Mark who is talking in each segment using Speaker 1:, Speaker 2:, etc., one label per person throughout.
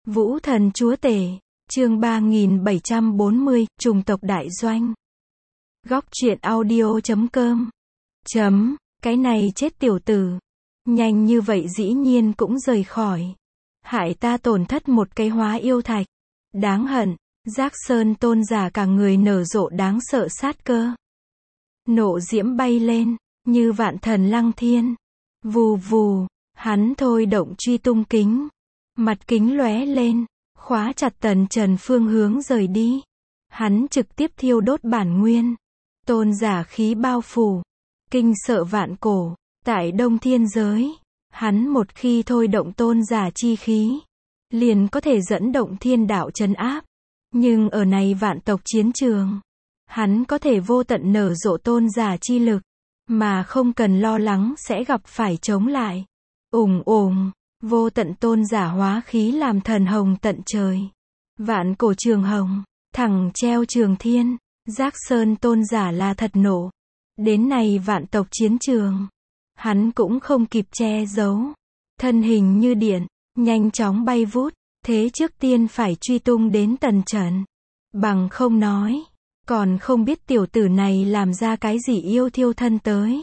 Speaker 1: Vũ thần chúa tể, chương 3740, chủng tộc đại doanh. Góc truyện audio.com. Cái này chết tiểu tử. Nhanh như vậy dĩ nhiên cũng rời khỏi. Hại ta tổn thất một cái hóa yêu thạch. Đáng hận, Giác Sơn tôn giả cả người nở rộ đáng sợ sát cơ. Nộ diễm bay lên, như vạn thần lăng thiên. Vù vù, hắn thôi động truy tung kính. Mặt kính lóe lên, khóa chặt Tần Trần phương hướng rời đi. Hắn trực tiếp thiêu đốt bản nguyên. Tôn giả khí bao phủ. Kinh sợ vạn cổ. Tại Đông Thiên giới, hắn một khi thôi động tôn giả chi khí, liền có thể dẫn động thiên đạo trấn áp. Nhưng ở này vạn tộc chiến trường, hắn có thể vô tận nở rộ tôn giả chi lực, mà không cần lo lắng sẽ gặp phải chống lại. Vô tận tôn giả hóa khí làm thần hồng tận trời. Vạn cổ trường hồng, thẳng treo trường thiên. Giác Sơn tôn giả là thật nộ. Đến này vạn tộc chiến trường, hắn cũng không kịp che giấu. Thân hình như điện, nhanh chóng bay vút. Thế trước tiên phải truy tung đến Tần Trần. Bằng không nói, còn không biết tiểu tử này làm ra cái gì yêu thiêu thân tới.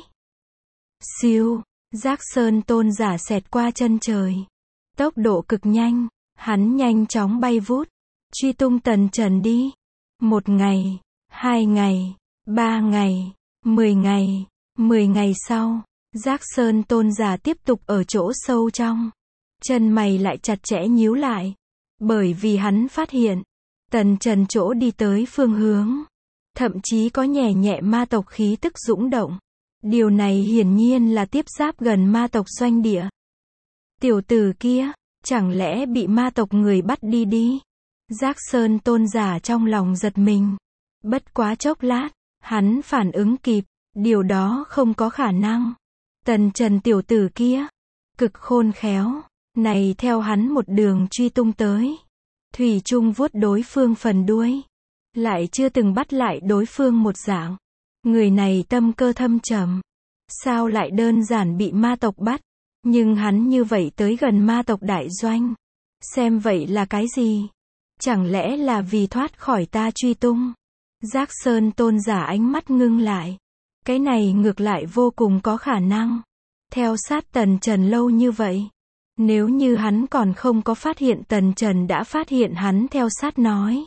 Speaker 1: Siêu, Giác Sơn tôn giả xẹt qua chân trời. Tốc độ cực nhanh, hắn nhanh chóng bay vút. Truy tung Tần Trần đi. 1 ngày, 2 ngày, 3 ngày, 10 ngày, 10 ngày sau, Giác Sơn tôn giả tiếp tục ở chỗ sâu trong. Chân mày lại chặt chẽ nhíu lại. Bởi vì hắn phát hiện, Tần Trần chỗ đi tới phương hướng, thậm chí có nhẹ nhẹ ma tộc khí tức dũng động. Điều này hiển nhiên là tiếp giáp gần ma tộc doanh địa. Tiểu tử kia, chẳng lẽ bị ma tộc người bắt đi? Giác Sơn tôn giả trong lòng giật mình. Bất quá chốc lát, hắn phản ứng kịp, điều đó không có khả năng. Tần Trần tiểu tử kia, cực khôn khéo, này theo hắn một đường truy tung tới. Thủy chung vuốt đối phương phần đuôi. Lại chưa từng bắt lại đối phương một dạng. Người này tâm cơ thâm trầm. Sao lại đơn giản bị ma tộc bắt? Nhưng hắn như vậy tới gần ma tộc đại doanh. Xem vậy là cái gì? Chẳng lẽ là vì thoát khỏi ta truy tung? Giác Sơn tôn giả ánh mắt ngưng lại. Cái này ngược lại vô cùng có khả năng. Theo sát Tần Trần lâu như vậy. Nếu như hắn còn không có phát hiện Tần Trần đã phát hiện hắn theo sát nói.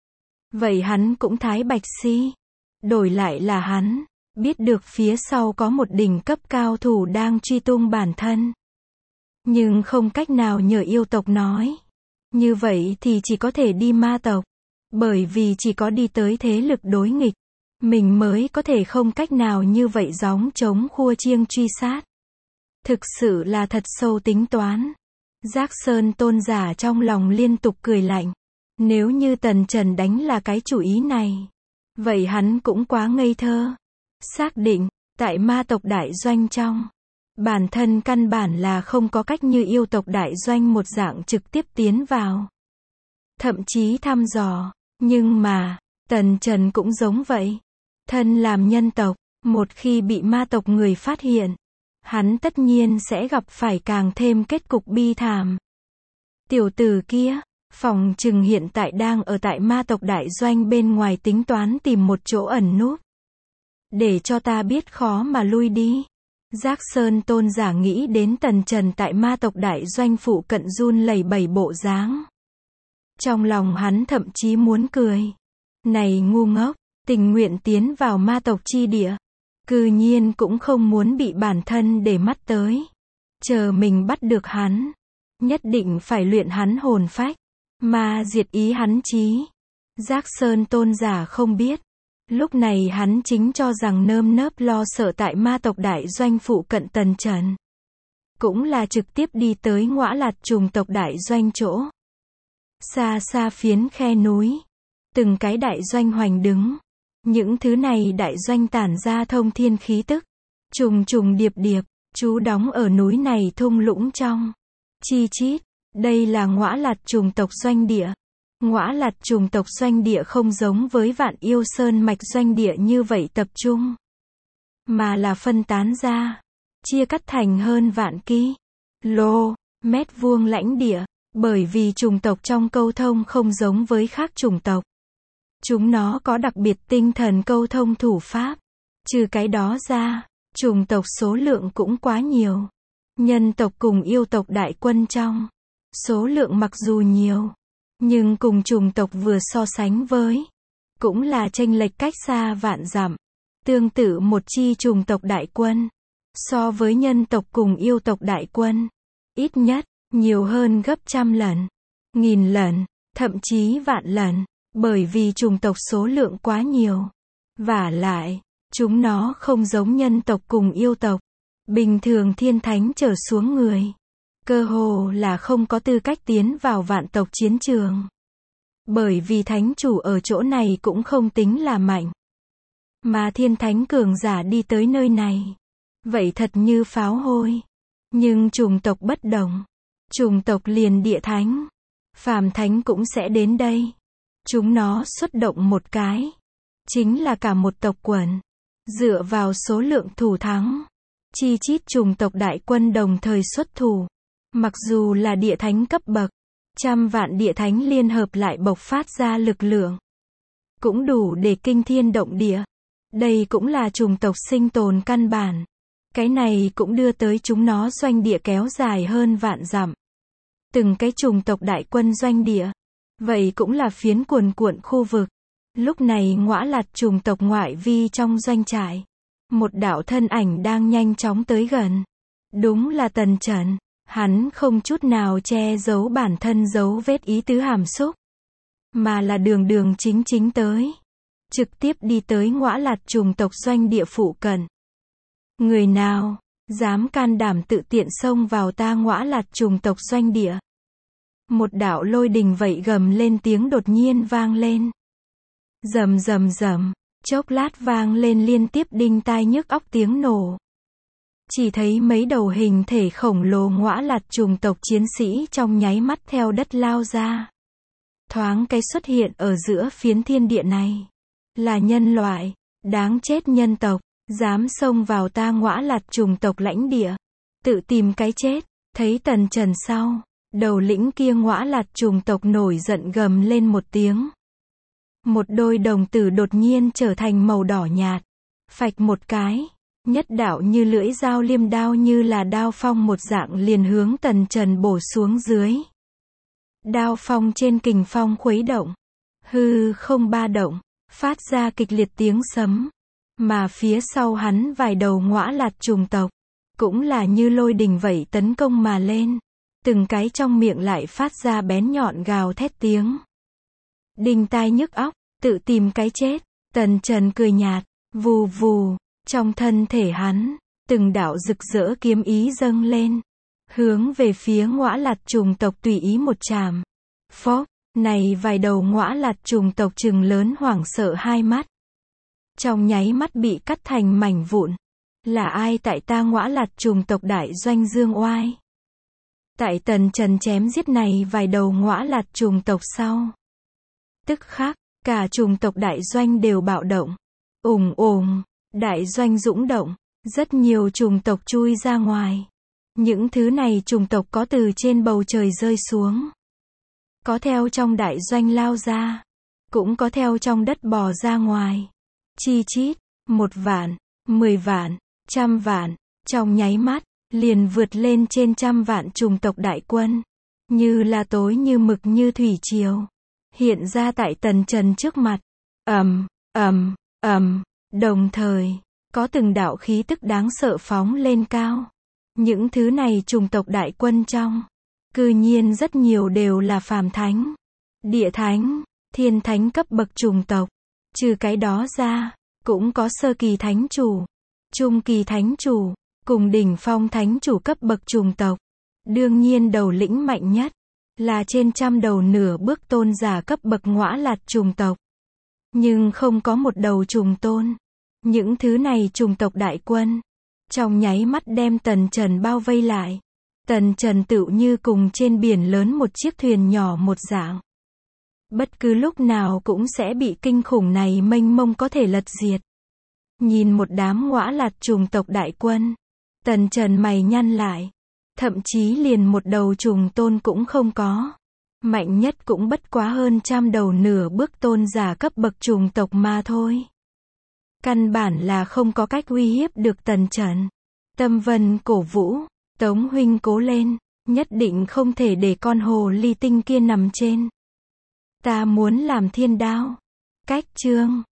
Speaker 1: Vậy hắn cũng thái bạch si. Đổi lại là hắn, biết được phía sau có một đỉnh cấp cao thủ đang truy tung bản thân. Nhưng không cách nào nhờ yêu tộc nói. Như vậy thì chỉ có thể đi ma tộc. Bởi vì chỉ có đi tới thế lực đối nghịch, mình mới có thể không cách nào như vậy gióng chống khua chiêng truy sát. Thực sự là thật sâu tính toán. Giác Sơn tôn giả trong lòng liên tục cười lạnh. Nếu như Tần Trần đánh là cái chủ ý này, vậy hắn cũng quá ngây thơ. Xác định, tại ma tộc đại doanh trong, bản thân căn bản là không có cách như yêu tộc đại doanh một dạng trực tiếp tiến vào. Thậm chí thăm dò, nhưng mà, Tần Trần cũng giống vậy. Thân làm nhân tộc, một khi bị ma tộc người phát hiện, hắn tất nhiên sẽ gặp phải càng thêm kết cục bi thảm. Tiểu tử kia, phòng chừng hiện tại đang ở tại ma tộc đại doanh bên ngoài tính toán tìm một chỗ ẩn núp. Để cho ta biết khó mà lui đi. Giác Sơn tôn giả nghĩ đến Tần Trần tại ma tộc đại doanh phụ cận run lẩy bẩy bộ dáng. Trong lòng hắn thậm chí muốn cười. Này ngu ngốc, tình nguyện tiến vào ma tộc chi địa. Cư nhiên cũng không muốn bị bản thân để mắt tới. Chờ mình bắt được hắn. Nhất định phải luyện hắn hồn phách. Mà diệt ý hắn trí. Giác Sơn tôn giả không biết. Lúc này hắn chính cho rằng nơm nớp lo sợ tại ma tộc đại doanh phụ cận Tần Trần. Cũng là trực tiếp đi tới Ngõa Lạt chủng tộc đại doanh chỗ. Xa xa phiến khe núi. Từng cái đại doanh hoành đứng. Những thứ này đại doanh tản ra thông thiên khí tức. Trùng trùng điệp điệp, trú đóng ở núi này thung lũng trong. Chi chít, đây là Ngõa Lạt chủng tộc doanh địa. Ngõa Lạt chủng tộc doanh địa không giống với Vạn Yêu Sơn mạch doanh địa như vậy tập trung. Mà là phân tán ra. Chia cắt thành hơn vạn ki. Lô, mét vuông lãnh địa. Bởi vì chủng tộc trong câu thông không giống với khác chủng tộc. Chúng nó có đặc biệt tinh thần câu thông thủ pháp. Trừ cái đó ra, chủng tộc số lượng cũng quá nhiều. Nhân tộc cùng yêu tộc đại quân trong số lượng mặc dù nhiều, nhưng cùng chủng tộc vừa so sánh với, cũng là chênh lệch cách xa vạn dặm. Tương tự một chi chủng tộc đại quân, so với nhân tộc cùng yêu tộc đại quân, ít nhất, nhiều hơn gấp 100 lần, 1000 lần, thậm chí vạn lần, bởi vì chủng tộc số lượng quá nhiều. Vả lại, chúng nó không giống nhân tộc cùng yêu tộc. Bình thường thiên thánh trở xuống người, cơ hồ là không có tư cách tiến vào vạn tộc chiến trường. Bởi vì thánh chủ ở chỗ này cũng không tính là mạnh. Mà thiên thánh cường giả đi tới nơi này, vậy thật như pháo hôi. Nhưng chủng tộc bất đồng. Chủng tộc liền địa thánh, phàm thánh cũng sẽ đến đây. Chúng nó xuất động một cái, chính là cả một tộc quần. Dựa vào số lượng thủ thắng, chi chít chủng tộc đại quân đồng thời xuất thủ. Mặc dù là địa thánh cấp bậc, 100 vạn địa thánh liên hợp lại bộc phát ra lực lượng, cũng đủ để kinh thiên động địa. Đây cũng là chủng tộc sinh tồn căn bản. Cái này cũng đưa tới chúng nó doanh địa kéo dài hơn vạn dặm. Từng cái chủng tộc đại quân doanh địa, vậy cũng là phiến cuồn cuộn khu vực. Lúc này Ngõa Lạt chủng tộc ngoại vi trong doanh trại, một đạo thân ảnh đang nhanh chóng tới gần. Đúng là Tần Trần. Hắn không chút nào che giấu bản thân dấu vết ý tứ hàm xúc, mà là đường đường chính chính tới, trực tiếp đi tới Ngõa Lạt chủng tộc doanh địa phụ cận. Người nào dám can đảm tự tiện xông vào ta Ngõa Lạt chủng tộc doanh địa? Một đạo lôi đình vậy gầm lên tiếng đột nhiên vang lên. Rầm rầm rầm, chốc lát vang lên liên tiếp đinh tai nhức óc tiếng nổ. Chỉ thấy mấy đầu hình thể khổng lồ Ngõa Lạt chủng tộc chiến sĩ trong nháy mắt theo đất lao ra. Thoáng cái xuất hiện ở giữa phiến thiên địa này. Là nhân loại, đáng chết nhân tộc, dám xông vào ta Ngõa Lạt chủng tộc lãnh địa, tự tìm cái chết. Thấy Tần Trần sau, đầu lĩnh kia Ngõa Lạt chủng tộc nổi giận gầm lên một tiếng. Một đôi đồng tử đột nhiên trở thành màu đỏ nhạt. Phạch một cái, nhất đạo như lưỡi dao liêm đao như là đao phong một dạng liền hướng Tần Trần bổ xuống dưới. Đao phong trên kình phong khuấy động, hư không ba động, phát ra kịch liệt tiếng sấm. Mà phía sau hắn vài đầu Ngõa Lạt chủng tộc, cũng là như lôi đình vậy tấn công mà lên. Từng cái trong miệng lại phát ra bén nhọn gào thét tiếng. Đinh tai nhức óc, tự tìm cái chết. Tần Trần cười nhạt, vù vù, trong thân thể hắn, từng đạo rực rỡ kiếm ý dâng lên, hướng về phía Ngõa Lạt chủng tộc tùy ý một chạm. Phốc, này vài đầu Ngõa Lạt chủng tộc trừng lớn hoảng sợ hai mắt. Trong nháy mắt bị cắt thành mảnh vụn. Là ai tại ta Ngõa Lạt chủng tộc đại doanh dương oai? Tại Tần Trần chém giết này vài đầu Ngõa Lạt chủng tộc sau, tức khắc, cả chủng tộc đại doanh đều bạo động. Ùng ùng, đại doanh dũng động, rất nhiều chủng tộc chui ra ngoài. Những thứ này chủng tộc có từ trên bầu trời rơi xuống, có theo trong đại doanh lao ra, cũng có theo trong đất bò ra ngoài. Chi chít, 1 vạn, 10 vạn, 100 vạn, trong nháy mắt, liền vượt lên trên 100 vạn chủng tộc đại quân. Như là tối như mực như thủy triều, hiện ra tại Tần Trần trước mặt. Ầm, ầm, ầm, đồng thời, có từng đạo khí tức đáng sợ phóng lên cao. Những thứ này chủng tộc đại quân trong, cư nhiên rất nhiều đều là phàm thánh, địa thánh, thiên thánh cấp bậc chủng tộc. Trừ cái đó ra, cũng có sơ kỳ thánh chủ, trung kỳ thánh chủ, cùng đỉnh phong thánh chủ cấp bậc chủng tộc. Đương nhiên đầu lĩnh mạnh nhất, là trên 100 đầu nửa bước tôn giả cấp bậc Ngõa Lạt chủng tộc. Nhưng không có một đầu trùng tôn. Những thứ này chủng tộc đại quân, trong nháy mắt đem Tần Trần bao vây lại. Tần Trần tựu như cùng trên biển lớn một chiếc thuyền nhỏ một dạng. Bất cứ lúc nào cũng sẽ bị kinh khủng này mênh mông có thể lật diệt. Nhìn một đám Ngõa Lạt chủng tộc đại quân, Tần Trần mày nhăn lại. Thậm chí liền một đầu trùng tôn cũng không có. Mạnh nhất cũng bất quá hơn trăm đầu nửa bước tôn giả cấp bậc trùng tộc mà thôi. Căn bản là không có cách uy hiếp được Tần Chẩn. Tâm Vân cổ vũ, Tống huynh cố lên, nhất định không thể để con hồ ly tinh kia nằm trên. Ta muốn làm thiên đao. Cách chương